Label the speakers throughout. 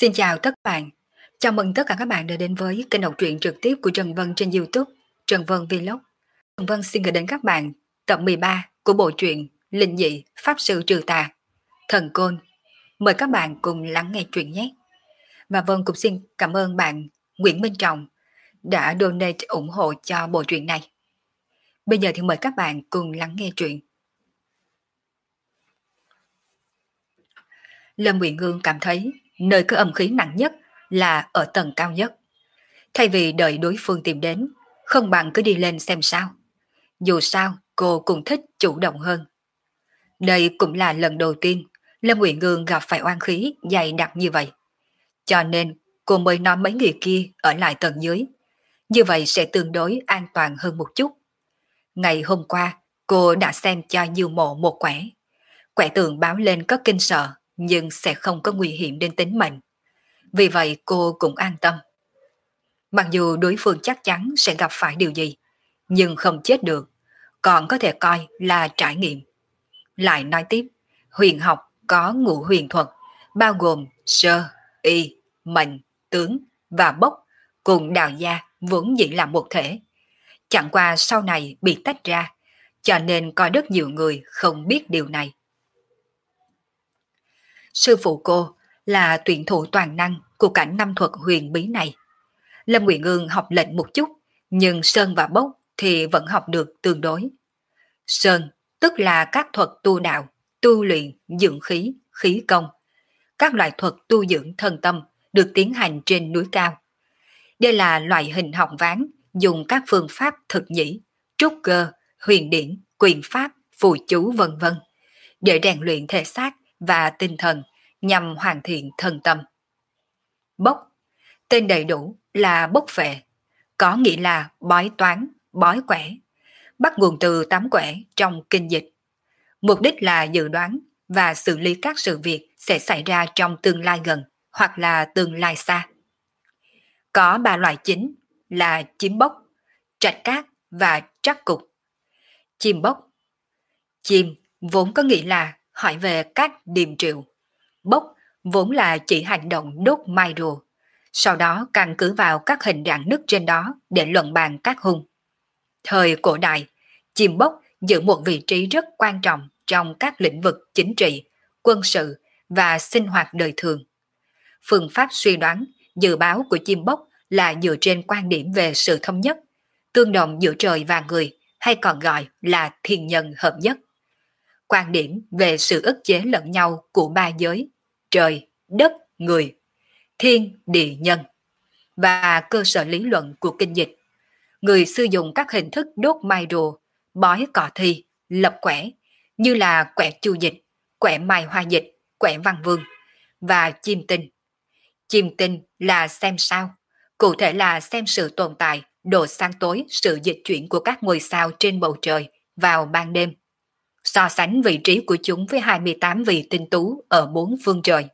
Speaker 1: Xin chào tất cả bạn. Chào mừng tất cả các bạn đã đến với kênh đọc truyện trực tiếp của Trần Vân trên YouTube, Trần Vân Vlog. Trần Vân xin gửi đến các bạn tập 13 của bộ truyện Linh dị Pháp sư trừ tà, Thần Côn. Mời các bạn cùng lắng nghe truyện nhé. Và Vân cũng xin cảm ơn bạn Nguyễn Minh Trọng đã donate ủng hộ cho bộ truyện này. Bây giờ thì mời các bạn cùng lắng nghe truyện. Lâm Uyển Ngương cảm thấy nơi có âm khí nặng nhất là ở tầng cao nhất. Thay vì đợi đối phương tìm đến, không bằng cứ đi lên xem sao. Dù sao, cô cũng thích chủ động hơn. Đây cũng là lần đầu tiên Lâm Uyển Ngương gặp phải oan khí dày đặc như vậy. Cho nên cô mới nói mấy người kia ở lại tầng dưới. Như vậy sẽ tương đối an toàn hơn một chút. Ngày hôm qua, cô đã xem cho Dương Mộ một quẻ. Quẻ tường báo lên có kinh sợ, nhưng sẽ không có nguy hiểm đến tính mệnh. Vì vậy cô cũng an tâm. Mặc dù đối phương chắc chắn sẽ gặp phải điều gì, nhưng không chết được, còn có thể coi là trải nghiệm. Lại nói tiếp, huyền học có ngũ huyền thuật, bao gồm sơ, y, mệnh, tướng và bốc, cùng đạo gia vốn dĩ là một thể. Chẳng qua sau này bị tách ra, cho nên có rất nhiều người không biết điều này. Sư phụ cô là tuyển thủ toàn năng của cảnh năm thuật huyền bí này. Lâm Uyển Ngương học lệnh một chút, nhưng Sơn và Bốc thì vẫn học được tương đối. Sơn tức là các thuật tu đạo, tu luyện, dưỡng khí, khí công. Các loại thuật tu dưỡng thân tâm được tiến hành trên núi cao. Đây là loại hình học ván dùng các phương pháp thực nhĩ, trúc cơ, huyền điển, quyền pháp, phù chú vân vân để rèn luyện thể xác và tinh thần nhằm hoàn thiện thân tâm. Bốc tên đầy đủ là bốc phệ, có nghĩa là bói toán, bói quẻ, bắt nguồn từ 8 quẻ trong kinh dịch. Mục đích là dự đoán và xử lý các sự việc sẽ xảy ra trong tương lai gần hoặc là tương lai xa. Có 3 loại chính là chiếm bốc, trạch cát và trắc cục. Chiêm bốc. Chiêm vốn có nghĩa là hỏi về các điềm triệu. Bốc vốn là chỉ hành động đốt mai rùa. Sau đó căn cứ vào các hình rạn nứt trên đó để luận bàn các hung. Thời cổ đại, chim bốc giữ một vị trí rất quan trọng trong các lĩnh vực chính trị, quân sự và sinh hoạt đời thường. Phương pháp suy đoán, dự báo của chim bốc là dựa trên quan điểm về sự thống nhất, tương đồng giữa trời và người, hay còn gọi là thiên nhân hợp nhất. Quan điểm về sự ức chế lẫn nhau của ba giới, trời, đất, người, thiên, địa, nhân, và cơ sở lý luận của kinh dịch. Người sử dụng các hình thức đốt mai rùa, bói cỏ thi, lập quẻ, như là quẻ chu dịch, quẻ mai hoa dịch, quẻ văn vương, và chiêm tinh. Chiêm tinh là xem sao, cụ thể là xem sự tồn tại, độ sáng tối, sự dịch chuyển của các ngôi sao trên bầu trời vào ban đêm. So sánh vị trí của chúng với 28 vị tinh tú ở 4 phương trời.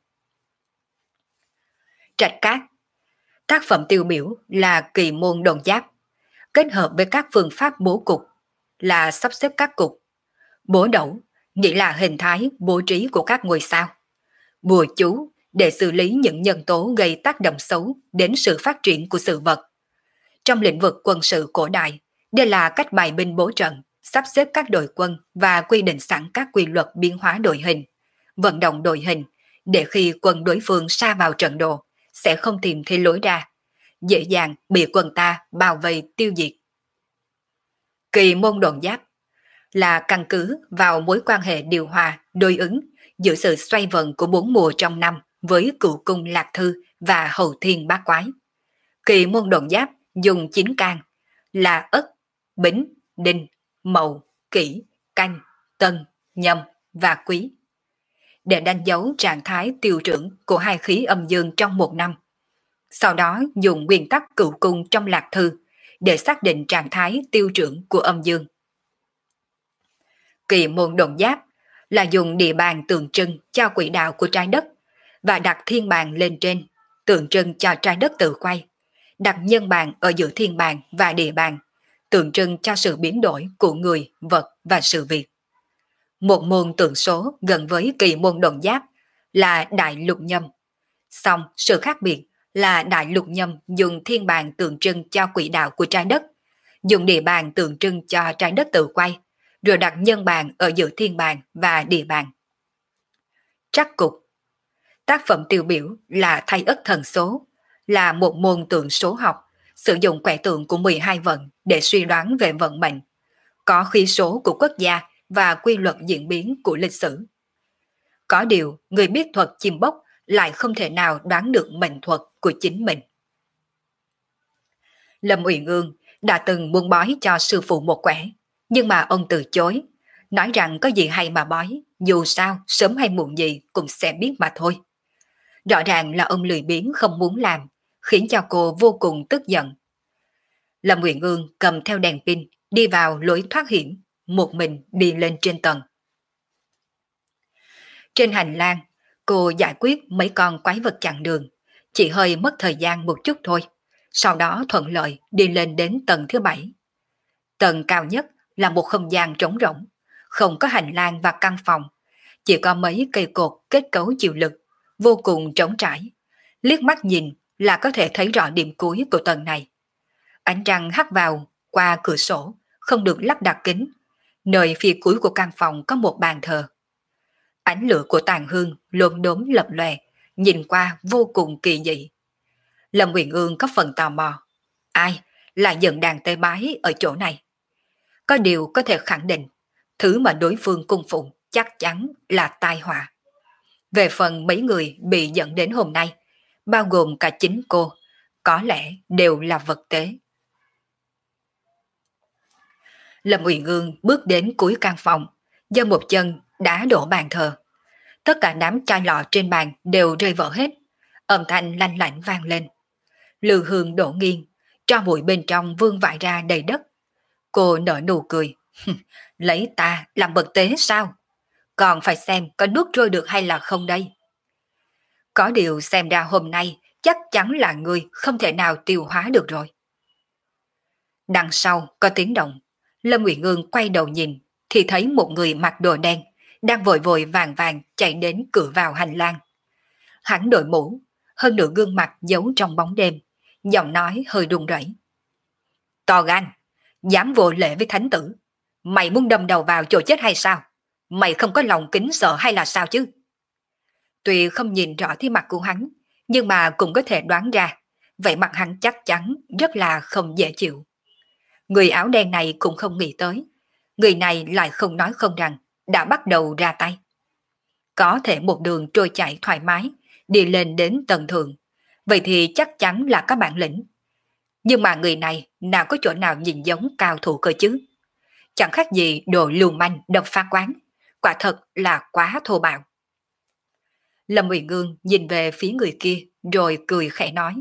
Speaker 1: Trạch cát. Tác phẩm tiêu biểu là kỳ môn độn giáp, kết hợp với các phương pháp bố cục là sắp xếp các cục. Bố đẩu nghĩa là hình thái bố trí của các ngôi sao. Bùa chú để xử lý những nhân tố gây tác động xấu đến sự phát triển của sự vật. Trong lĩnh vực quân sự cổ đại, đây là cách bày binh bố trận, sắp xếp các đội quân và quy định sẵn các quy luật biến hóa đội hình, vận động đội hình để khi quân đối phương sa vào trận đồ sẽ không tìm thấy lối ra, dễ dàng bị quân ta bao vây tiêu diệt. Kỳ môn độn giáp là căn cứ vào mối quan hệ điều hòa, đối ứng giữa sự xoay vần của 4 mùa trong năm với cửu cung lạc thư và hậu thiên bát quái. Kỳ môn độn giáp dùng 9 can là Ất, Bính, Đinh, Mậu, Kỷ, Canh, Tân, Nhâm và Quý để đánh dấu trạng thái tiêu trưởng của hai khí âm dương trong một năm. Sau đó dùng nguyên tắc cửu cung trong lạc thư để xác định trạng thái tiêu trưởng của âm dương. Kỳ môn độn giáp là dùng địa bàn tượng trưng cho quỹ đạo của trái đất và đặt thiên bàn lên trên, tượng trưng cho trái đất tự quay, đặt nhân bàn ở giữa thiên bàn và địa bàn, tượng trưng cho sự biến đổi của người, vật và sự việc. Một môn tượng số gần với kỳ môn độn giáp là đại lục nhâm, Xong sự khác biệt là Đại Lục Nhâm dùng thiên bàn tượng trưng cho quỹ đạo của trái đất, dùng địa bàn tượng trưng cho trái đất tự quay, rồi đặt nhân bàn ở giữa thiên bàn và địa bàn. Trắc cục. Tác phẩm tiêu biểu là Thay ức thần số, là một môn tượng số học, sử dụng quẻ tượng của 12 vận để suy đoán về vận mệnh, có khí số của quốc gia và quy luật diễn biến của lịch sử. Có điều, người biết thuật chim bốc lại không thể nào đoán được mệnh thuật của chính mình. Lâm Uyển Ương đã từng muốn bói cho sư phụ một quẻ, nhưng mà ông từ chối, nói rằng có gì hay mà bói, dù sao sớm hay muộn gì cũng sẽ biết mà thôi. Rõ ràng là ông lười biếng không muốn làm, khiến cho cô vô cùng tức giận. Lâm Uyển Ương cầm theo đèn pin, đi vào lối thoát hiểm, một mình đi lên trên tầng. Trên hành lang, cô giải quyết mấy con quái vật chặn đường, chỉ hơi mất thời gian một chút thôi. Sau đó thuận lợi đi lên đến tầng thứ 7. Tầng cao nhất là một không gian trống rỗng, không có hành lang và căn phòng, chỉ có mấy cây cột kết cấu chịu lực, vô cùng trống trải. Liếc mắt nhìn là có thể thấy rõ điểm cuối của tầng này. Ánh trăng hắt vào qua cửa sổ, không được lắp đặt kính. Nơi phía cuối của căn phòng có một bàn thờ. Ánh lửa của tàn hương lốm đốm lập lòe, nhìn qua vô cùng kỳ dị. Lâm Uyển Ương có phần tò mò. Ai là dẫn đàn tế bái ở chỗ này? Có điều có thể khẳng định, thứ mà đối phương cung phụng chắc chắn là tai họa. Về phần mấy người bị dẫn đến hôm nay, bao gồm cả chính cô, có lẽ đều là vật tế. Lâm Uyển Ương bước đến cuối căn phòng, giơ một chân đá đổ bàn thờ. Tất cả đám chai lọ trên bàn đều rơi vỡ hết, âm thanh lanh lảnh vang lên. Lư hương đổ nghiêng, tro bụi bên trong vương vãi ra đầy đất. Cô nở nụ cười. Lấy ta làm vật tế sao? Còn phải xem có nuốt trôi được hay là không đây. Có điều xem ra hôm nay chắc chắn là người không thể nào tiêu hóa được rồi. Đằng sau có tiếng động. Lâm Uyển Ương quay đầu nhìn thì thấy một người mặc đồ đen đang vội vội vàng vàng chạy đến cửa vào hành lang. Hắn đội mũ, hơn nửa gương mặt giấu trong bóng đêm, giọng nói hơi run rẩy. To gan, dám vô lễ với thánh tử. Mày muốn đâm đầu vào chỗ chết hay sao? Mày không có lòng kính sợ hay là sao chứ? Tuy không nhìn rõ thi mặt của hắn, nhưng mà cũng có thể đoán ra, vậy mặt hắn chắc chắn rất là không dễ chịu. Người áo đen này cũng không nghĩ tới, người này lại không nói không rằng, đã bắt đầu ra tay. Có thể một đường trôi chạy thoải mái, đi lên đến tầng thượng, vậy thì chắc chắn là có bản lĩnh. Nhưng mà người này nào có chỗ nào nhìn giống cao thủ cơ chứ? Chẳng khác gì đồ lưu manh đập phá quán, quả thật là quá thô bạo. Lâm Uyển Ương nhìn về phía người kia rồi cười khẽ nói.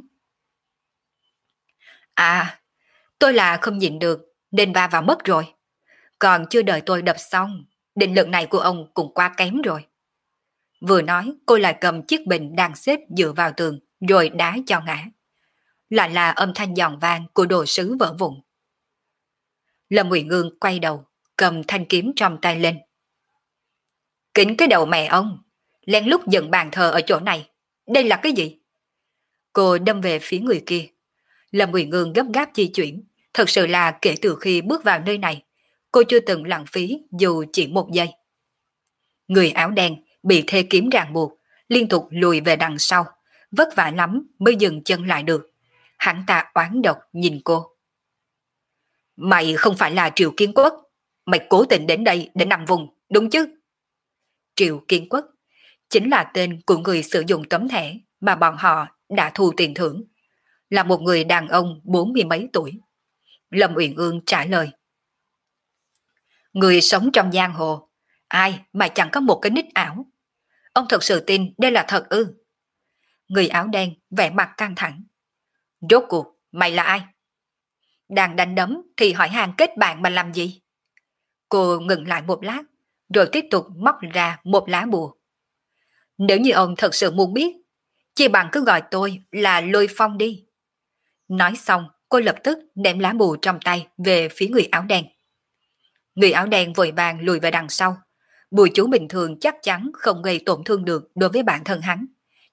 Speaker 1: À, tôi là không nhịn được nên va vào mất rồi. Còn chưa đợi tôi đập xong, định lực này của ông cũng quá kém rồi. Vừa nói cô lại cầm chiếc bình đang xếp dựa vào tường rồi đá cho ngã. Lại là âm thanh giòn vang của đồ sứ vỡ vụn. Lâm Uyển Ương quay đầu, cầm thanh kiếm trong tay lên. Kính cái đầu mẹ ông, lén lút dựng bàn thờ ở chỗ này. Đây là cái gì? Cô đâm về phía người kia. Lâm Uyển Ương gấp gáp di chuyển. Thật sự là kể từ khi bước vào nơi này, cô chưa từng lãng phí dù chỉ một giây. Người áo đen bị thê kiếm ràng buộc, liên tục lùi về đằng sau, vất vả lắm mới dừng chân lại được. Hắn ta oán độc nhìn cô. Mày không phải là Triệu Kiến Quốc, mày cố tình đến đây để nằm vùng, đúng chứ? Triệu Kiến Quốc chính là tên của người sử dụng tấm thẻ mà bọn họ đã thu tiền thưởng, là một người đàn ông 40 mấy tuổi. Lâm Uyển Ương trả lời. Người sống trong giang hồ, ai mà chẳng có một cái nick ảo. Ông thật sự tin đây là thật ư? Người áo đen vẻ mặt căng thẳng. Rốt cuộc, mày là ai? Đang đánh đấm thì hỏi hàng kết bạn mà làm gì? Cô ngừng lại một lát, rồi tiếp tục móc ra một lá bùa. Nếu như ông thật sự muốn biết, chỉ bằng cứ gọi tôi là Lôi Phong đi. Nói xong, cô lập tức ném lá bùa trong tay về phía người áo đen. Người áo đen vội vàng lùi về đằng sau. Bùa chú bình thường chắc chắn không gây tổn thương được đối với bản thân hắn.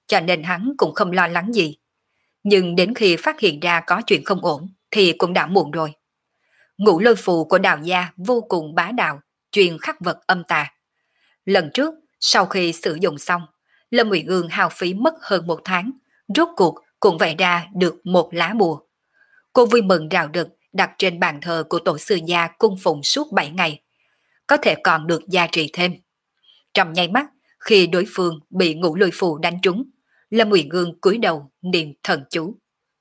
Speaker 1: cho nên hắn cũng không lo lắng gì. Nhưng đến khi phát hiện ra có chuyện không ổn thì cũng đã muộn rồi. Ngũ lôi phù của Đào gia vô cùng bá đạo, chuyên khắc vật âm tà. Lần trước, sau khi sử dụng xong, Lâm Uyển Ương hao phí mất hơn 1 tháng, rốt cuộc cũng vẽ ra được một lá bùa. Cô vui mừng rào rực đặt trên bàn thờ của tổ sư gia cung phụng suốt 7 ngày, có thể còn được gia trì thêm. Trong nháy mắt, khi đối phương bị ngũ lôi phù đánh trúng, Lâm Uyển Ương cúi đầu niệm thần chú.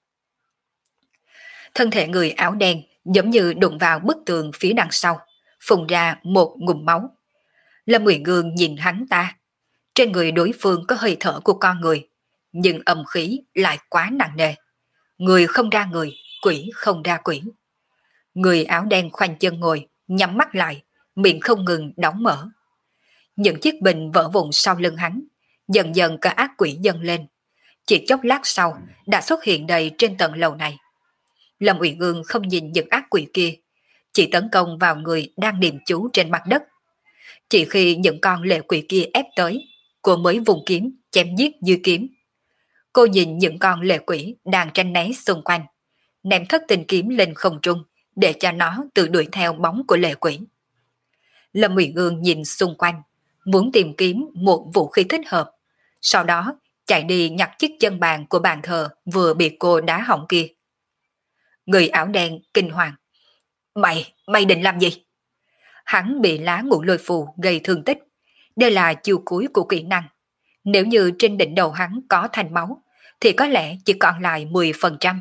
Speaker 1: Thân thể người áo đen giống như đụng vào bức tường phía đằng sau, phun ra một ngụm máu. Lâm Uyển Ương nhìn hắn ta, trên người đối phương có hơi thở của con người, nhưng âm khí lại quá nặng nề. Người không ra người, quỷ không ra quỷ. Người áo đen khoanh chân ngồi, nhắm mắt lại, miệng không ngừng đóng mở. Những chiếc bình vỡ vụn sau lưng hắn, dần dần cả ác quỷ dâng lên. Chỉ chốc lát sau, đã xuất hiện đầy trên tầng lầu này. Lâm Uyển Ương không nhìn những ác quỷ kia, chỉ tấn công vào người đang niệm chú trên mặt đất. Chỉ khi những con lệ quỷ kia ép tới, cô mới vùng kiếm, chém giết như kiếm. Cô nhìn những con lệ quỷ đang tranh né xung quanh, ném thất tinh kiếm lên không trung để cho nó tự đuổi theo bóng của lệ quỷ. Lâm Uyển Ương nhìn xung quanh, muốn tìm kiếm một vũ khí thích hợp, sau đó chạy đi nhặt chiếc chân bàn của bàn thờ vừa bị cô đá hỏng kia. Người áo đen kinh hoàng. Mày định làm gì? Hắn bị lá ngũ lôi phù gây thương tích. Đây là chiêu cuối của kỹ năng. Nếu như trên đỉnh đầu hắn có thành máu, thì có lẽ chỉ còn lại 10%.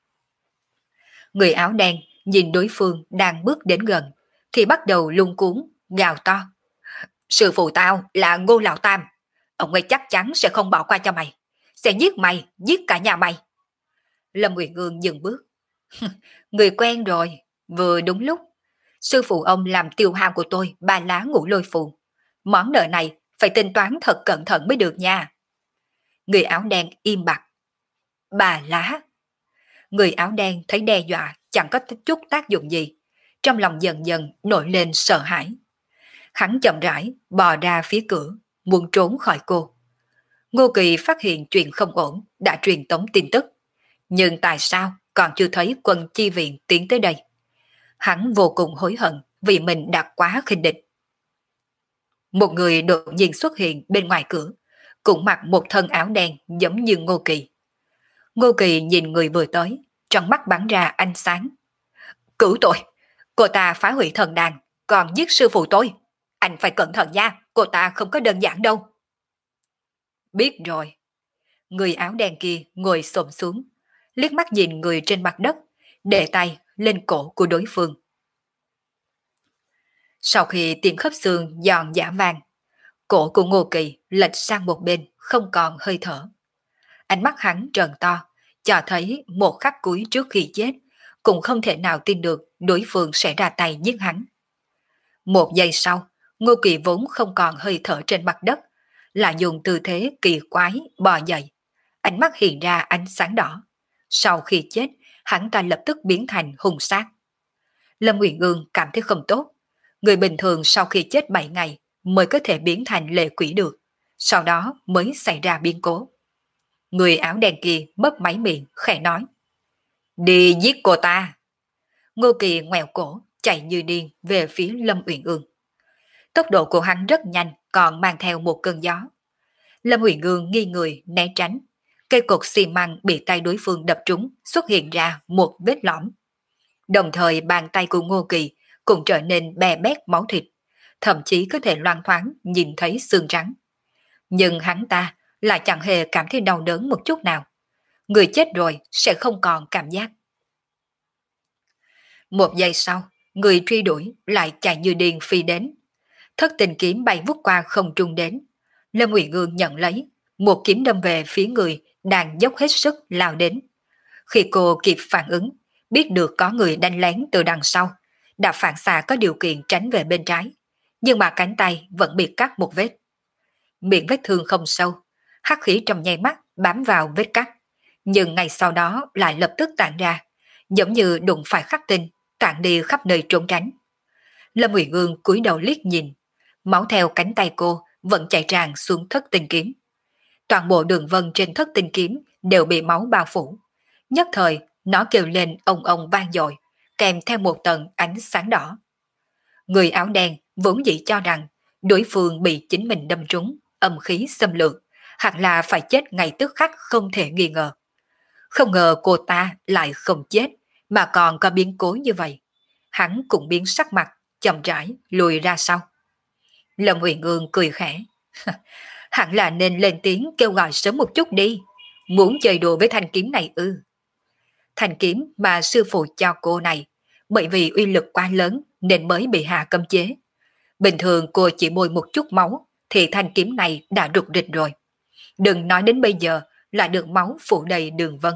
Speaker 1: Người áo đen nhìn đối phương đang bước đến gần, thì bắt đầu luống cuống, gào to. Sư phụ tao là Ngô Lão Tam. Ông ấy chắc chắn sẽ không bỏ qua cho mày. Sẽ giết mày, giết cả nhà mày. Lâm Uyển Ương dừng bước. Người quen rồi, vừa đúng lúc. Sư phụ ông làm tiêu hao của tôi 3 lá ngũ lôi phù. Món nợ này phải tính toán thật cẩn thận mới được nha. Người áo đen im bặt. 3 lá. Người áo đen thấy đe dọa chẳng có chút tác dụng gì. Trong lòng dần dần nổi lên sợ hãi. Hắn chậm rãi bò ra phía cửa, muốn trốn khỏi cô. Ngô Kỳ phát hiện chuyện không ổn, đã truyền tống tin tức. Nhưng tại sao còn chưa thấy quân chi viện tiến tới đây? Hắn vô cùng hối hận vì mình đã quá khinh địch. Một người đột nhiên xuất hiện bên ngoài cửa, cũng mặc một thân áo đen giống như Ngô Kỳ. Ngô Kỳ nhìn người vừa tới, trong mắt bắn ra ánh sáng. Cứu tôi! Cô ta phá hủy thần đàn, còn giết sư phụ tôi. Anh phải cẩn thận nha, cô ta không có đơn giản đâu. Biết rồi. Người áo đen kia ngồi xổm xuống, liếc mắt nhìn người trên mặt đất, để tay lên cổ của đối phương. Sau khi tiếng khớp xương giòn giã vang, cổ của Ngô Kỳ lệch sang một bên, không còn hơi thở. Ánh mắt hắn trợn to, cho thấy một khắc cuối trước khi chết, cũng không thể nào tin được đối phương sẽ ra tay giết hắn. Một giây sau, Ngô Kỳ vốn không còn hơi thở trên mặt đất, lại dùng tư thế kỳ quái bò dậy. Ánh mắt hiện ra ánh sáng đỏ. Sau khi chết, hắn ta lập tức biến thành hung sát. Lâm Uyển Ương cảm thấy không tốt. Người bình thường sau khi chết 7 ngày mới có thể biến thành lệ quỷ được. Sau đó mới xảy ra biến cố. Người áo đen kia mấp máy miệng, khẽ nói. Đi giết cô ta. Ngô Kỳ ngoẹo cổ, chạy như điên về phía Lâm Uyển Ương. Tốc độ của hắn rất nhanh, còn mang theo một cơn gió. Lâm Uyển Ương nghi người né tránh. Cây cột xi măng bị tay đối phương đập trúng, xuất hiện ra một vết lõm. Đồng thời bàn tay của Ngô Kỳ cũng trở nên bè bét máu thịt, thậm chí có thể loang thoáng nhìn thấy xương trắng. Nhưng hắn ta lại chẳng hề cảm thấy đau đớn một chút nào. Người chết rồi sẽ không còn cảm giác. Một giây sau, người truy đuổi lại chạy như điên phi đến. Thất tình kiếm bay vút qua không trung đến. Lâm Uyển Ương nhận lấy, một kiếm đâm về phía người đang dốc hết sức lao đến. Khi cô kịp phản ứng, biết được có người đánh lén từ đằng sau, đã phản xạ có điều kiện tránh về bên trái, nhưng mà cánh tay vẫn bị cắt một vết. Miệng vết thương không sâu, hắc khí trong nháy mắt bám vào vết cắt, nhưng ngay sau đó lại lập tức tản ra, giống như đụng phải khắc tinh, tản đi khắp nơi trốn tránh. Lâm Uyển Ương cúi đầu liếc nhìn, máu theo cánh tay cô vẫn chảy tràn xuống thất tinh kiếm. Toàn bộ đường vân trên thất tinh kiếm đều bị máu bao phủ. Nhất thời, nó kêu lên ông vang dội, kèm theo một tầng ánh sáng đỏ. Người áo đen vốn dĩ cho rằng đối phương bị chính mình đâm trúng, âm khí xâm lược, hẳn là phải chết ngay tức khắc không thể nghi ngờ. Không ngờ cô ta lại không chết, mà còn có biến cố như vậy. Hắn cũng biến sắc mặt, chậm rãi lùi ra sau. Lâm Huyền Ương cười khẽ. Hẳn là nên lên tiếng kêu gọi sớm một chút đi. Muốn chơi đùa với thanh kiếm này ư? Thanh kiếm mà sư phụ cho cô này, bởi vì uy lực quá lớn nên mới bị hạ cấm chế. Bình thường cô chỉ bôi một chút máu thì thanh kiếm này đã rụt rịch rồi. Đừng nói đến bây giờ là được máu phủ đầy đường vân.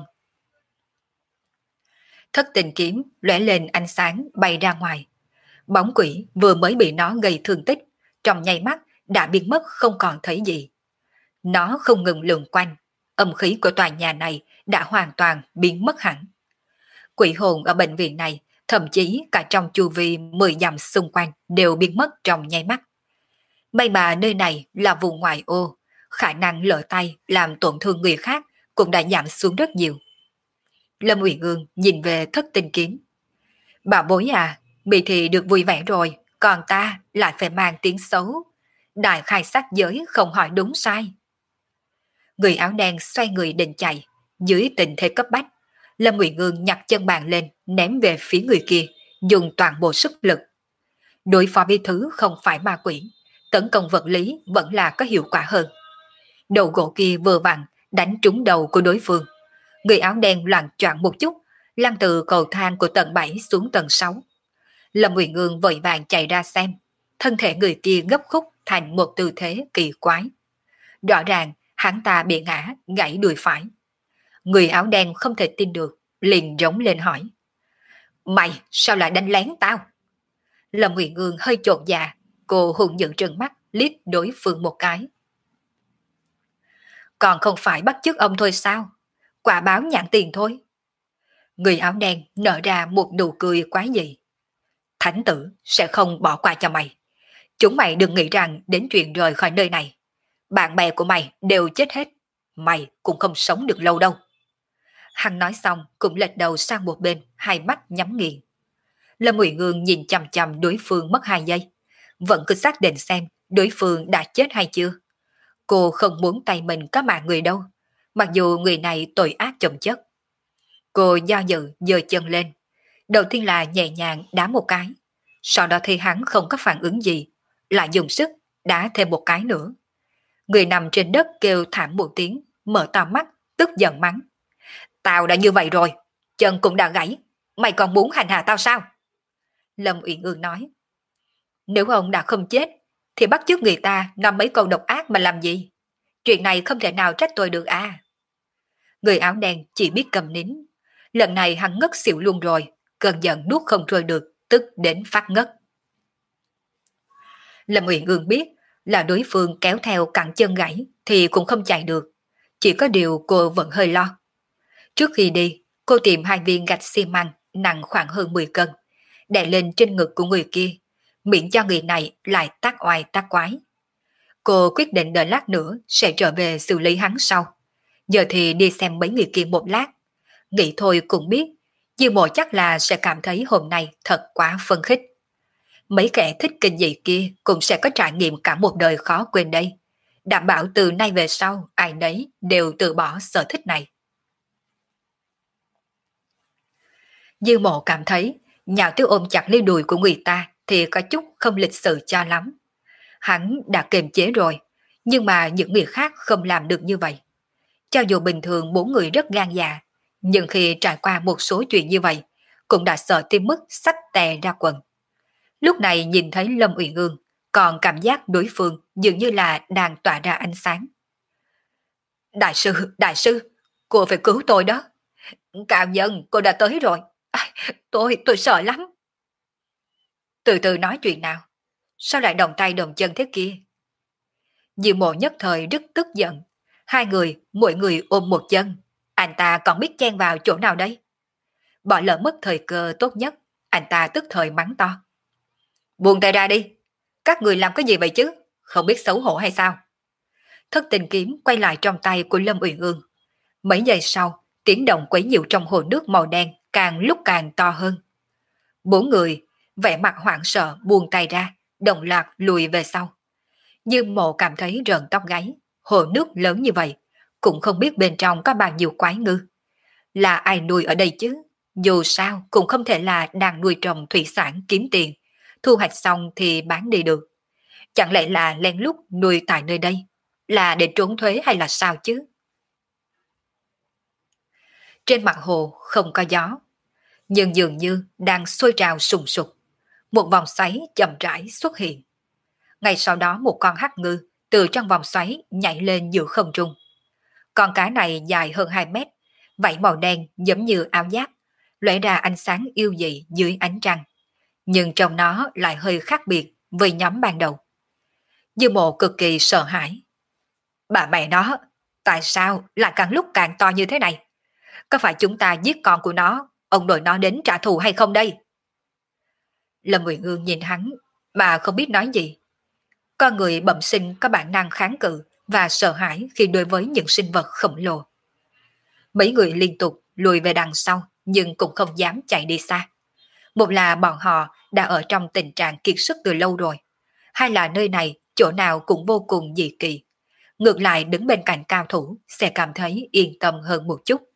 Speaker 1: Thất tình kiếm lóe lên ánh sáng bay ra ngoài. Bóng quỷ vừa mới bị nó gây thương tích, trong nháy mắt đã biến mất không còn thấy gì. Nó không ngừng lượn quanh, âm khí của tòa nhà này đã hoàn toàn biến mất hẳn. Quỷ hồn ở bệnh viện này, thậm chí cả trong chu vi 10 dặm xung quanh đều biến mất trong nháy mắt. May mà nơi này là vùng ngoại ô, khả năng lỡ tay làm tổn thương người khác cũng đã giảm xuống rất nhiều. Lâm Uyển Ương nhìn về thất tinh kiếm. Bảo bối à, bị thì được vui vẻ rồi, còn ta lại phải mang tiếng xấu. Đại khai sát giới không hỏi đúng sai. Người áo đen xoay người định chạy, dưới tình thế cấp bách. Lâm Uyển Ương nhặt chân bàn lên, ném về phía người kia, dùng toàn bộ sức lực. Đối phó bi thứ không phải ma quỷ, tấn công vật lý vẫn là có hiệu quả hơn. Đầu gỗ kia vừa vặn đánh trúng đầu của đối phương. Người áo đen loạng choạng một chút, lăn từ cầu thang của tầng 7 xuống tầng 6. Lâm Uyển Ương vội vàng chạy ra xem, thân thể người kia gấp khúc thành một tư thế kỳ quái. Rõ ràng hắn ta bị ngã, gãy đùi phải. Người áo đen không thể tin được, liền rống lên hỏi. Mày sao lại đánh lén tao? Lâm Uyển Ương hơi chột dạ, cô hùng dữ trừng mắt, liếc đối phương một cái. Còn không phải bắt chước ông thôi sao? Quả báo nhãn tiền thôi. Người áo đen nở ra một nụ cười quái dị. Thánh tử sẽ không bỏ qua cho mày. Chúng mày đừng nghĩ rằng đến chuyện rời khỏi nơi này. Bạn bè của mày đều chết hết. Mày cũng không sống được lâu đâu. Hắn nói xong cũng lệch đầu sang một bên, hai mắt nhắm nghiền. Lâm Uyển Ương nhìn chằm chằm đối phương mất 2 giây. Vẫn cứ xác định xem đối phương đã chết hay chưa. Cô không muốn tay mình có mạng người đâu. Mặc dù người này tội ác chồng chất. Cô do dự giơ chân lên. Đầu tiên là nhẹ nhàng đá một cái. Sau đó thì hắn không có phản ứng gì. Lại dùng sức đá thêm một cái nữa. Người nằm trên đất kêu thảm một tiếng, mở to mắt, tức giận mắng. Tao đã như vậy rồi, chân cũng đã gãy. Mày còn muốn hành hạ tao sao? Lâm Uyển Ương nói. Nếu ông đã không chết, thì bắt chước người ta nói mấy câu độc ác mà làm gì? Chuyện này không thể nào trách tôi được à? Người áo đen chỉ biết cầm nín. Lần này hắn ngất xỉu luôn rồi, cơn giận nuốt không trôi được, tức đến phát ngất. Lâm Uyển Ương biết là đối phương kéo theo cẳng chân gãy thì cũng không chạy được. Chỉ có điều cô vẫn hơi lo. Trước khi đi, cô tìm 2 viên gạch xi măng nặng khoảng hơn 10 cân, đè lên trên ngực của người kia, miễn cho người này lại tác oai tác quái. Cô quyết định đợi lát nữa sẽ trở về xử lý hắn sau. Giờ thì đi xem mấy người kia một lát. Nghĩ thôi cũng biết, Diêu Mộ chắc là sẽ cảm thấy hôm nay thật quá phấn khích. Mấy kẻ thích kinh dị kia cũng sẽ có trải nghiệm cả một đời khó quên đây. Đảm bảo từ nay về sau ai nấy đều từ bỏ sở thích này. Diêu Mộ cảm thấy nhào tới ôm chặt lấy đùi của người ta thì có chút không lịch sự cho lắm. Hắn đã kiềm chế rồi, nhưng mà những người khác không làm được như vậy. Cho dù bình thường 4 người rất gan dạ, nhưng khi trải qua một số chuyện như vậy, cũng đã sợ tới mức xách tè ra quần. Lúc này nhìn thấy Lâm Uyển Ương, còn cảm giác đối phương dường như là đang tỏa ra ánh sáng. Đại sư, cô phải cứu tôi đó. Cao nhân, cô đã tới rồi. Tôi sợ lắm. Từ từ nói chuyện nào. Sao lại đồng tay đồng chân thế kia? Diệu Mộ nhất thời rất tức giận. 2 người, mỗi người ôm một chân. Anh ta còn biết chen vào chỗ nào đây? Bỏ lỡ mất thời cơ tốt nhất, anh ta tức thời mắng to. Buông tay ra đi. Các người làm cái gì vậy chứ? Không biết xấu hổ hay sao? Thất tình kiếm quay lại trong tay của Lâm Uyển Ương. Mấy giây sau, tiếng động quấy nhiễu trong hồ nước màu đen càng lúc càng to hơn. Bốn người, vẻ mặt hoảng sợ buông tay ra, đồng loạt lùi về sau. Dương Mộ cảm thấy rợn tóc gáy, hồ nước lớn như vậy, cũng không biết bên trong có bao nhiêu quái ngư. Là ai nuôi ở đây chứ? Dù sao cũng không thể là đang nuôi trồng thủy sản kiếm tiền, thu hoạch xong thì bán đi được. Chẳng lẽ là lén lút nuôi tại nơi đây? Là để trốn thuế hay là sao chứ? Trên mặt hồ không có gió, nhưng dường như đang sôi trào sùng sục. Một vòng xoáy chậm rãi xuất hiện. Ngay sau đó một con hắc ngư từ trong vòng xoáy nhảy lên giữa không trung. Con cá này dài hơn 2 mét, vảy màu đen giống như áo giáp, lóe ra ánh sáng yêu dị dưới ánh trăng. Nhưng trong nó lại hơi khác biệt với nhóm ban đầu. Dư Mộ cực kỳ sợ hãi. Bà mẹ nó, tại sao lại càng lúc càng to như thế này? Có phải chúng ta giết con của nó, ông đòi nó đến trả thù hay không đây? Lâm Nguyện Ương nhìn hắn mà không biết nói gì. Con người bẩm sinh có bản năng kháng cự và sợ hãi khi đối với những sinh vật khổng lồ. Mấy người liên tục lùi về đằng sau nhưng cũng không dám chạy đi xa. Một là bọn họ đã ở trong tình trạng kiệt sức từ lâu rồi. Hai là nơi này chỗ nào cũng vô cùng dị kỳ. Ngược lại đứng bên cạnh cao thủ sẽ cảm thấy yên tâm hơn một chút.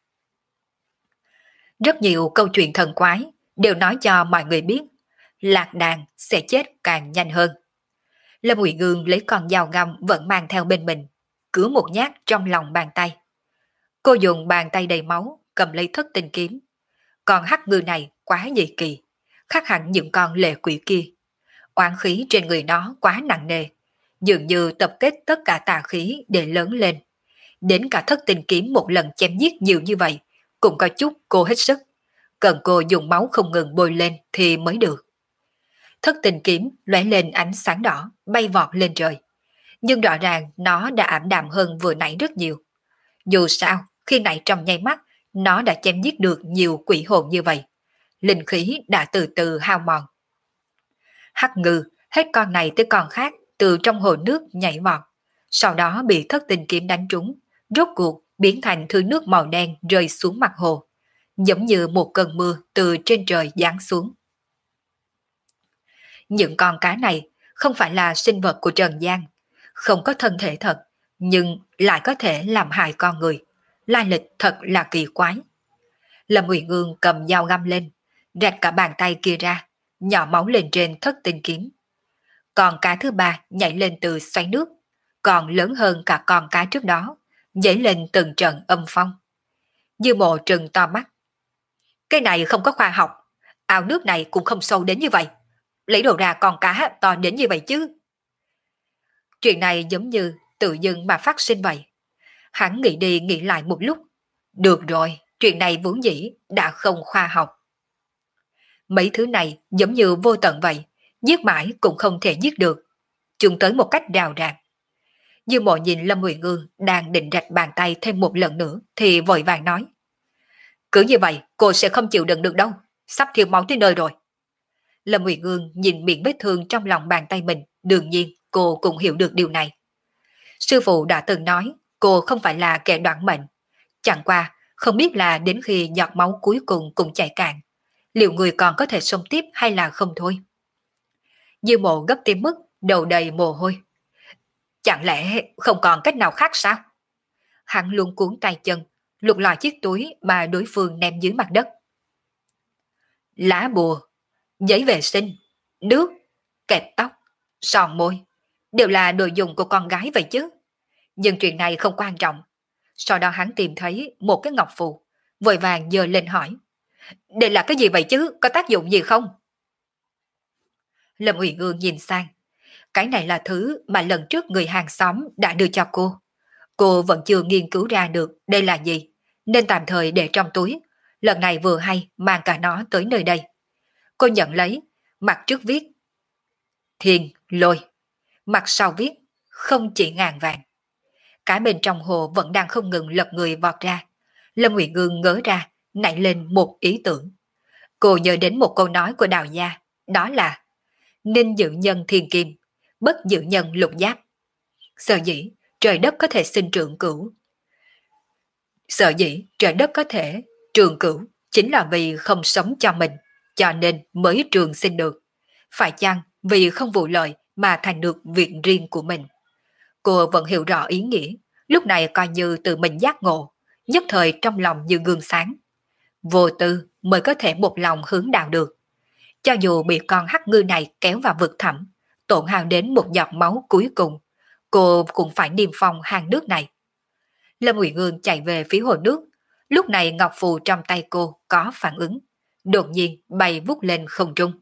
Speaker 1: Rất nhiều câu chuyện thần quái đều nói cho mọi người biết lạc đàn sẽ chết càng nhanh hơn. Lâm Uyển Ương lấy con dao găm vẫn mang theo bên mình, cứa một nhát trong lòng bàn tay. Cô dùng bàn tay đầy máu cầm lấy thất tinh kiếm. Con hắc ngư này quá dị kỳ, khác hẳn những con lệ quỷ kia. Oán khí trên người nó quá nặng nề, dường như tập kết tất cả tà khí để lớn lên. Đến cả thất tinh kiếm một lần chém giết nhiều như vậy, cũng có chút cô hết sức. Cần cô dùng máu không ngừng bôi lên thì mới được. Thất tinh kiếm lóe lên ánh sáng đỏ, bay vọt lên trời. Nhưng rõ ràng nó đã ảm đạm hơn vừa nãy rất nhiều. Dù sao, khi nãy trong nháy mắt, nó đã chém giết được nhiều quỷ hồn như vậy. Linh khí đã từ từ hao mòn. Hắc ngư, hết con này tới con khác, từ trong hồ nước nhảy vọt. Sau đó bị thất tinh kiếm đánh trúng, rốt cuộc biến thành thứ nước màu đen rơi xuống mặt hồ. Giống như một cơn mưa từ trên trời giáng xuống. Những con cá này không phải là sinh vật của Trần gian, không có thân thể thật, nhưng lại có thể làm hại con người. Lai lịch thật là kỳ quái. Lâm Uyển Ương cầm dao găm lên, rạch cả bàn tay kia ra, nhỏ máu lên trên thất tinh kiếm. Còn cá thứ ba nhảy lên từ xoáy nước, còn lớn hơn cả con cá trước đó, dấy lên từng trận âm phong. Dư Mộ trừng to mắt. Cái này không có khoa học, ao nước này cũng không sâu đến như vậy. Lấy đồ ra con cá to đến như vậy chứ. Chuyện này giống như tự dưng mà phát sinh vậy. Hắn nghĩ đi nghĩ lại một lúc. Được rồi, chuyện này vốn dĩ đã không khoa học. Mấy thứ này giống như vô tận vậy, giết mãi cũng không thể giết được. Chúng tới một cách rào ràng. Dư Mộ nhìn Lâm Uyển Ương đang định rạch bàn tay thêm một lần nữa thì vội vàng nói. Cứ như vậy cô sẽ không chịu đựng được đâu, sắp thiếu máu tới nơi rồi. Lâm Uyển Ương nhìn miệng vết thương trong lòng bàn tay mình, đương nhiên cô cũng hiểu được điều này. Sư phụ đã từng nói cô không phải là kẻ đoạn mệnh, chẳng qua không biết là đến khi giọt máu cuối cùng cũng chảy cạn, liệu người còn có thể sống tiếp hay là không thôi. Dư Mộ gấp tới mức đầu đầy mồ hôi. Chẳng lẽ không còn cách nào khác sao? Hắn luôn cuốn tay chân, lục lọi chiếc túi mà đối phương ném dưới mặt đất. Lá bùa, giấy vệ sinh, nước, kẹp tóc, son môi, đều là đồ dùng của con gái vậy chứ. Nhưng chuyện này không quan trọng. Sau đó hắn tìm thấy một cái ngọc phù, vội vàng giơ lên hỏi. Đây là cái gì vậy chứ, có tác dụng gì không? Lâm Uyển Ương nhìn sang. Cái này là thứ mà lần trước người hàng xóm đã đưa cho cô. Cô vẫn chưa nghiên cứu ra được đây là gì, nên tạm thời để trong túi. Lần này vừa hay mang cả nó tới nơi đây. Cô nhận lấy, mặt trước viết Thiên Lôi, mặt sau viết không chỉ ngàn vàng. Cả bên trong hồ vẫn đang không ngừng lật người vọt ra. Lâm Uyển Ương ngớ ra, nảy lên một ý tưởng. Cô nhớ đến một câu nói của Đạo gia, đó là Ninh dự nhân thiên kim, bất dự nhân lục giáp. Sở dĩ trời đất có thể sinh trường cửu. Sở dĩ trời đất có thể trường cửu chính là vì không sống cho mình, cho nên mới trường sinh được. Phải chăng vì không vụ lợi mà thành được việc riêng của mình? Cô vẫn hiểu rõ ý nghĩa, lúc này coi như tự mình giác ngộ, nhất thời trong lòng như gương sáng. Vô tư mới có thể một lòng hướng đạo được. Cho dù bị con hắc ngư này kéo vào vực thẳm, tổn hao đến một giọt máu cuối cùng, cô cũng phải niêm phong hang nước này. Lâm Uyển Ương chạy về phía hồ nước, lúc này ngọc phù trong tay cô có phản ứng, đột nhiên bay vút lên không trung.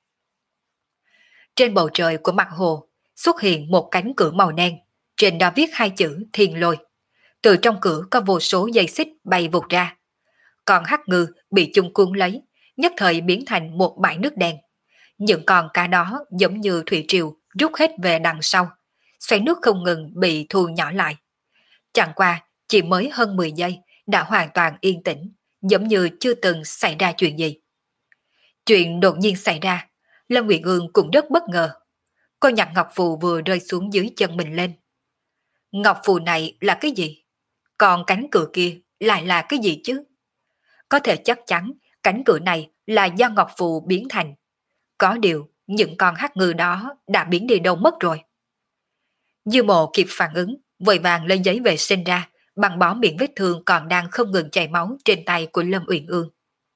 Speaker 1: Trên bầu trời của mặt hồ xuất hiện một cánh cửa màu đen, trên đó viết hai chữ Thiên Lôi. Từ trong cửa có vô số dây xích bay vụt ra. Con hắc ngư bị chung cuốn lấy, nhất thời biến thành một bãi nước đen. Những con cá đó giống như thủy triều rút hết về đằng sau, xoáy nước không ngừng bị thu nhỏ lại. Chẳng qua chỉ mới hơn 10 giây đã hoàn toàn yên tĩnh, giống như chưa từng xảy ra chuyện gì. Chuyện đột nhiên xảy ra, Lâm Nguyệt Ương cũng rất bất ngờ. Cô nhặt ngọc phù vừa rơi xuống dưới chân mình lên. Ngọc phù này là cái gì? Còn cánh cửa kia lại là cái gì chứ? Có thể chắc chắn cánh cửa này là do ngọc phù biến thành. Có điều những con hắc ngư đó đã biến đi đâu mất rồi. Dư Mộ kịp phản ứng, vội vàng lấy giấy vệ sinh ra, băng bó miệng vết thương còn đang không ngừng chảy máu trên tay của Lâm Uyển Ương.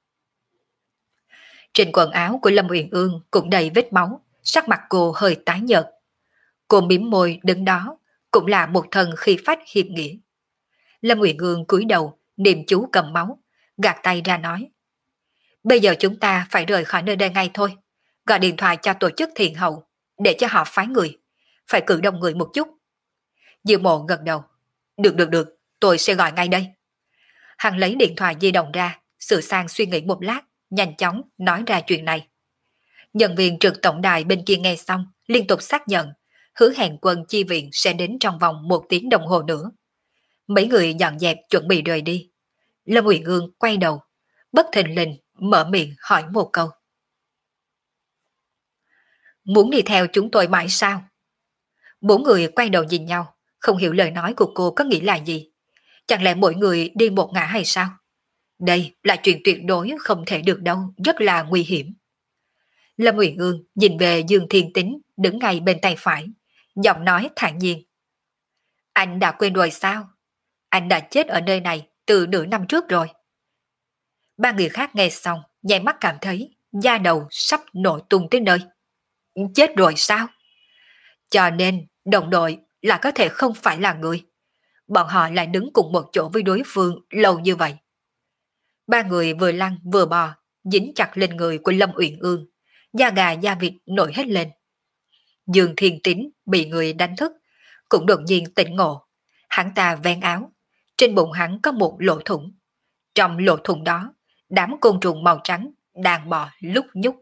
Speaker 1: Trên quần áo của Lâm Uyển Ương cũng đầy vết máu, sắc mặt cô hơi tái nhợt. Cô mím môi đứng đó, cũng là một thần khí phách hiệp nghĩa. Lâm Uyển Ương cúi đầu, niệm chú cầm máu, gạt tay ra nói: bây giờ chúng ta phải rời khỏi nơi đây ngay thôi. Gọi điện thoại cho tổ chức thiện hậu, để cho họ phái người. Phải cử đông người một chút. Diệu Mộ gật đầu. Được, tôi sẽ gọi ngay đây. Hắn lấy điện thoại di động ra, sửa sang suy nghĩ một lát, nhanh chóng nói ra chuyện này. Nhân viên trực tổng đài bên kia nghe xong, liên tục xác nhận, hứa hẹn quân chi viện sẽ đến trong vòng 1 tiếng đồng hồ nữa. Mấy người dọn dẹp chuẩn bị rời đi. Lâm Uyển Ương quay đầu, bất thình lình mở miệng hỏi một câu. Muốn đi theo chúng tôi mãi sao? 4 người quay đầu nhìn nhau, không hiểu lời nói của cô có nghĩa là gì. Chẳng lẽ mỗi người đi một ngã hay sao? Đây là chuyện tuyệt đối không thể được đâu, rất là nguy hiểm. Lâm Uyển Ương nhìn về Dương Thiên Tính đứng ngay bên tay phải, giọng nói thản nhiên. Anh đã quên rồi sao? Anh đã chết ở nơi này từ nửa năm trước rồi. 3 người khác nghe xong, nháy mắt cảm thấy da đầu sắp nổ tung tới nơi. Chết rồi sao? Cho nên đồng đội là có thể không phải là người. Bọn họ lại đứng cùng một chỗ với đối phương lâu như vậy. 3 người vừa lăn vừa bò, dính chặt lên người của Lâm Uyển Ương, da gà da vịt nổi hết lên. Dương Thiên Tín bị người đánh thức, cũng đột nhiên tỉnh ngộ. Hắn ta vén áo, trên bụng hắn có một lỗ thủng. Trong lỗ thủng đó, đám côn trùng màu trắng đang bò lúc nhúc.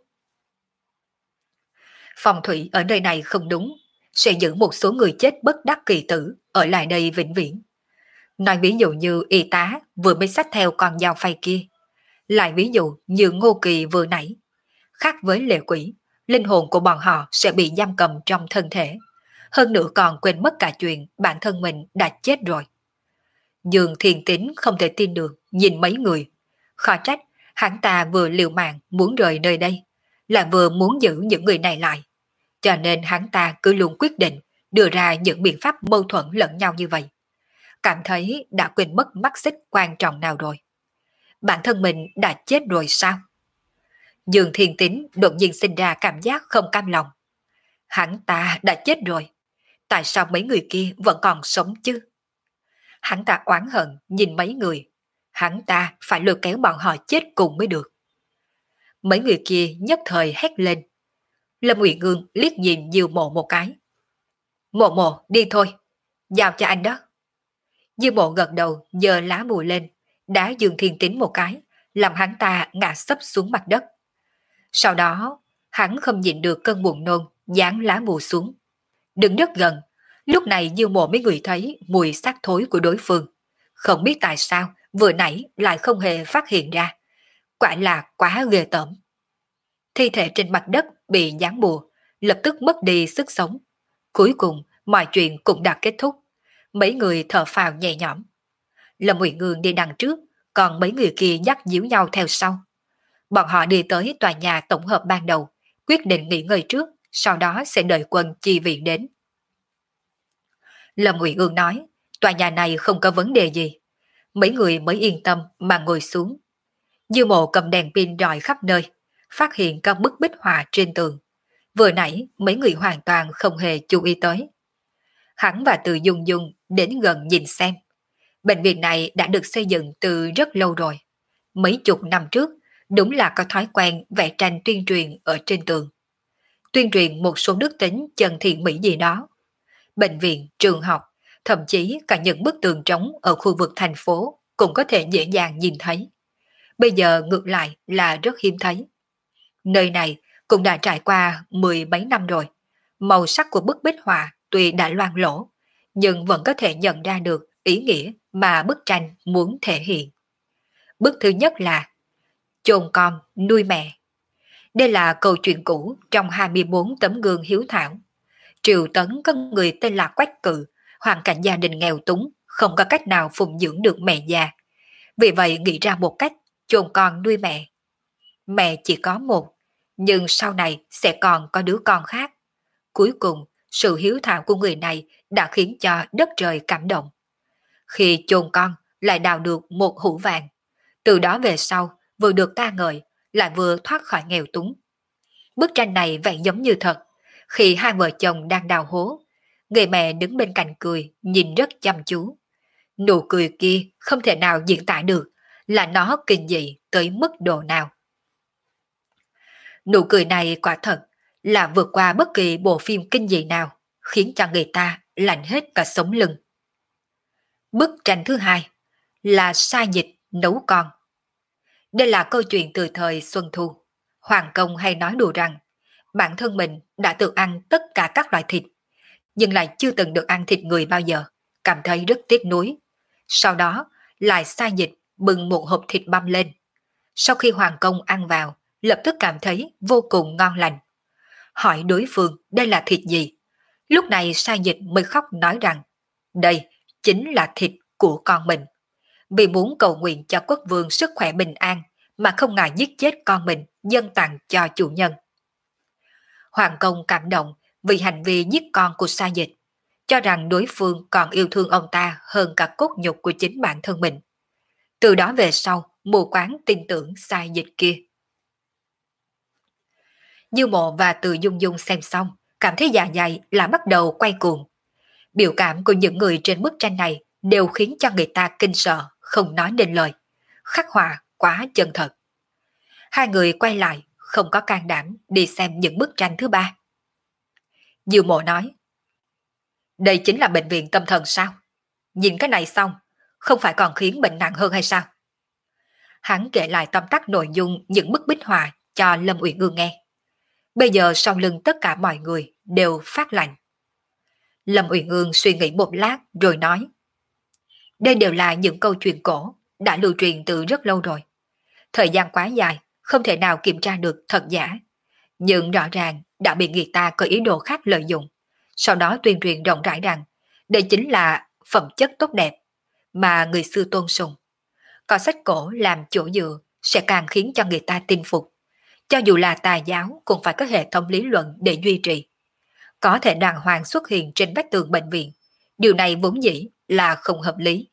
Speaker 1: Phong thủy ở nơi này không đúng, sẽ giữ một số người chết bất đắc kỳ tử ở lại đây vĩnh viễn. Nói ví dụ như y tá vừa mới xách theo con dao phay kia, lại ví dụ như Ngô Kỳ vừa nãy. Khác với lệ quỷ, linh hồn của bọn họ sẽ bị giam cầm trong thân thể, hơn nữa còn quên mất cả chuyện bản thân mình đã chết rồi. Dương Thiên Tín không thể tin được nhìn mấy người, khó trách hắn ta vừa liều mạng muốn rời nơi đây, lại vừa muốn giữ những người này lại. Cho nên hắn ta cứ luôn quyết định đưa ra những biện pháp mâu thuẫn lẫn nhau như vậy. Cảm thấy đã quên mất mắt xích quan trọng nào rồi. Bản thân mình đã chết rồi sao? Dương Thiên Tín đột nhiên sinh ra cảm giác không cam lòng. Hắn ta đã chết rồi. Tại sao mấy người kia vẫn còn sống chứ? Hắn ta oán hận nhìn mấy người. Hắn ta phải lôi kéo bọn họ chết cùng mới được. Mấy người kia nhất thời hét lên. Lâm Uyển Ương liếc nhìn Diêu Mộ một cái. Mộ đi thôi, giao cho anh đó. Diêu Mộ gật đầu giơ lá bùa lên, đá Dương Thiên Tín một cái, làm hắn ta ngã sấp xuống mặt đất. Sau đó, hắn không nhịn được cơn buồn nôn, giáng lá bùa xuống. Đứng rất gần, lúc này Diêu Mộ mới ngửi thấy mùi xác thối của đối phương. Không biết tại sao vừa nãy lại không hề phát hiện ra. Quả là quá ghê tởm. Thi thể trên mặt đất bị giáng bùa, lập tức mất đi sức sống. Cuối cùng, mọi chuyện cũng đã kết thúc. Mấy người thở phào nhẹ nhõm. Lâm Uyển Ương đi đằng trước, còn mấy người kia dắt díu nhau theo sau. Bọn họ đi tới tòa nhà tổng hợp ban đầu, quyết định nghỉ ngơi trước, sau đó sẽ đợi quân chi viện đến. Lâm Uyển Ương nói, tòa nhà này không có vấn đề gì. Mấy người mới yên tâm mà ngồi xuống. Dư Mộ cầm đèn pin rọi khắp nơi, phát hiện các bức bích họa trên tường. Vừa nãy mấy người hoàn toàn không hề chú ý tới. Hắn và Từ Dung Dung đến gần nhìn xem. Bệnh viện này đã được xây dựng từ rất lâu rồi. Mấy chục năm trước, đúng là có thói quen vẽ tranh tuyên truyền ở trên tường. Tuyên truyền một số đức tính chân thiện mỹ gì đó. Bệnh viện, trường học, thậm chí cả những bức tường trống ở khu vực thành phố cũng có thể dễ dàng nhìn thấy. Bây giờ ngược lại là rất hiếm thấy. Nơi này cũng đã trải qua mười mấy năm rồi. Màu sắc của bức bích họa tuy đã loang lỗ, nhưng vẫn có thể nhận ra được ý nghĩa mà bức tranh muốn thể hiện. Bức thứ nhất là chôn con, nuôi mẹ. Đây là câu chuyện cũ trong 24 tấm gương hiếu thảo. Triều Tấn có người tên là Quách Cự, hoàn cảnh gia đình nghèo túng, không có cách nào phụng dưỡng được mẹ già. Vì vậy nghĩ ra một cách chôn con nuôi mẹ. Mẹ chỉ có một, nhưng sau này sẽ còn có đứa con khác. Cuối cùng, sự hiếu thảo của người này đã khiến cho đất trời cảm động. Khi chôn con, lại đào được một hũ vàng. Từ đó về sau, vừa được ca ngợi, lại vừa thoát khỏi nghèo túng. Bức tranh này vậy giống như thật. Khi hai vợ chồng đang đào hố, người mẹ đứng bên cạnh cười, nhìn rất chăm chú. Nụ cười kia không thể nào diễn tả được là nó kinh dị tới mức độ nào. Nụ cười này quả thật là vượt qua bất kỳ bộ phim kinh dị nào, khiến cho người ta lạnh hết cả sống lưng. Bức tranh thứ hai là Sa Dịch nấu con. Đây là câu chuyện từ thời Xuân Thu. Hoàng Công hay nói đùa rằng bản thân mình đã tự ăn tất cả các loại thịt, nhưng lại chưa từng được ăn thịt người bao giờ, cảm thấy rất tiếc nuối. Sau đó lại Sa Dịch bưng một hộp thịt băm lên. Sau khi Hoàng Công ăn vào, lập tức cảm thấy vô cùng ngon lành. Hỏi đối phương đây là thịt gì? Lúc này Sa Dịch mới khóc nói rằng đây chính là thịt của con mình. Vì muốn cầu nguyện cho quốc vương sức khỏe bình an mà không ngại giết chết con mình dâng tặng cho chủ nhân. Hoàng Công cảm động vì hành vi giết con của Sa Dịch, cho rằng đối phương còn yêu thương ông ta hơn cả cốt nhục của chính bản thân mình. Từ đó về sau, mù quáng tin tưởng Sa Dịch kia. Dư Mộ và Từ Dung Dung xem xong, cảm thấy dạ dày là bắt đầu quay cuồng. Biểu cảm của những người trên bức tranh này đều khiến cho người ta kinh sợ, không nói nên lời. Khắc họa quá chân thật. Hai người quay lại, không có can đảm đi xem những bức tranh thứ ba. Dư Mộ nói, đây chính là bệnh viện tâm thần sao? Nhìn cái này xong, không phải còn khiến bệnh nặng hơn hay sao? Hắn kể lại tóm tắt nội dung những bức bích họa cho Lâm Uyển Ương nghe. Bây giờ sau lưng tất cả mọi người đều phát lạnh. Lâm Uyển Ương suy nghĩ một lát rồi nói, đây đều là những câu chuyện cổ đã lưu truyền từ rất lâu rồi. Thời gian quá dài, không thể nào kiểm tra được thật giả. Nhưng rõ ràng đã bị người ta có ý đồ khác lợi dụng. Sau đó tuyên truyền rộng rãi rằng đây chính là phẩm chất tốt đẹp mà người xưa tôn sùng. Có sách cổ làm chỗ dựa sẽ càng khiến cho người ta tin phục. Cho dù là tà giáo cũng phải có hệ thống lý luận để duy trì. Có thể đàng hoàng xuất hiện trên vách tường bệnh viện. Điều này vốn dĩ là không hợp lý.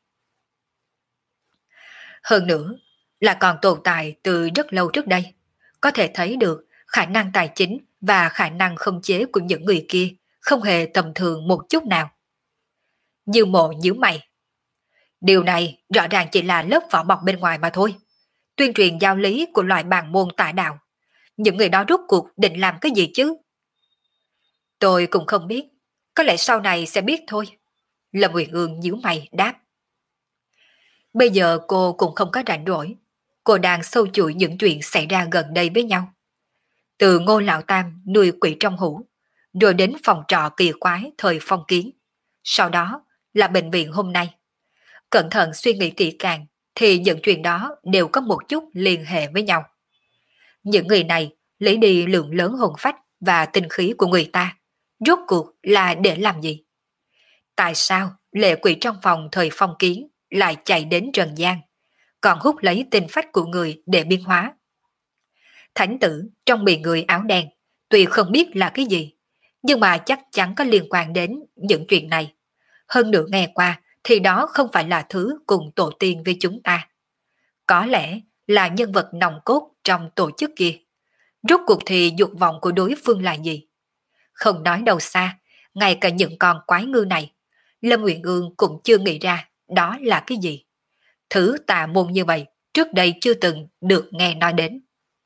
Speaker 1: Hơn nữa là còn tồn tại từ rất lâu trước đây. Có thể thấy được khả năng tài chính và khả năng khống chế của những người kia không hề tầm thường một chút nào. Dư Mộ nhíu mày. Điều này rõ ràng chỉ là lớp vỏ bọc bên ngoài mà thôi. Tuyên truyền giáo lý của loại bàn môn tà đạo. Những người đó rốt cuộc định làm cái gì chứ? Tôi cũng không biết. Có lẽ sau này sẽ biết thôi. Lâm Uyển Ương nhíu mày đáp. Bây giờ cô cũng không có rảnh rỗi. Cô đang sâu chuỗi những chuyện xảy ra gần đây với nhau. Từ Ngô Lão Tam nuôi quỷ trong hũ, rồi đến phòng trọ kỳ quái thời phong kiến. Sau đó là bệnh viện hôm nay. Cẩn thận suy nghĩ kỹ càng thì những chuyện đó đều có một chút liên hệ với nhau. Những người này lấy đi lượng lớn hồn phách và tinh khí của người ta. Rốt cuộc là để làm gì? Tại sao lệ quỷ trong phòng thời phong kiến lại chạy đến trần gian, còn hút lấy tinh phách của người để biến hóa. Thánh tử trong miệng người áo đen, tuy không biết là cái gì, nhưng mà chắc chắn có liên quan đến những chuyện này. Hơn nữa nghe qua thì đó không phải là thứ cùng tổ tiên với chúng ta. Có lẽ là nhân vật nòng cốt trong tổ chức kia. Rốt cuộc thì dục vọng của đối phương là gì? Không nói đâu xa, ngay cả những con quái ngư này, Lâm Uyển Ương cũng chưa nghĩ ra đó là cái gì. Thứ tà môn như vậy, trước đây chưa từng được nghe nói đến.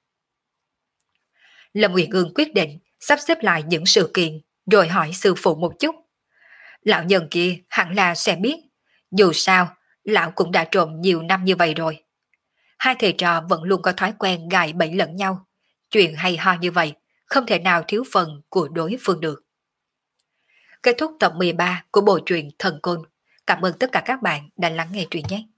Speaker 1: Lâm Uyển Ương quyết định sắp xếp lại những sự kiện, rồi hỏi sư phụ một chút. Lão nhân kia hẳn là sẽ biết, dù sao, lão cũng đã trộm nhiều năm như vậy rồi. Hai thầy trò vẫn luôn có thói quen gài bẫy lẫn nhau. Chuyện hay ho như vậy, không thể nào thiếu phần của đối phương được. Kết thúc tập 13 của bộ truyện Thần Côn. Cảm ơn tất cả các bạn đã lắng nghe truyện nhé.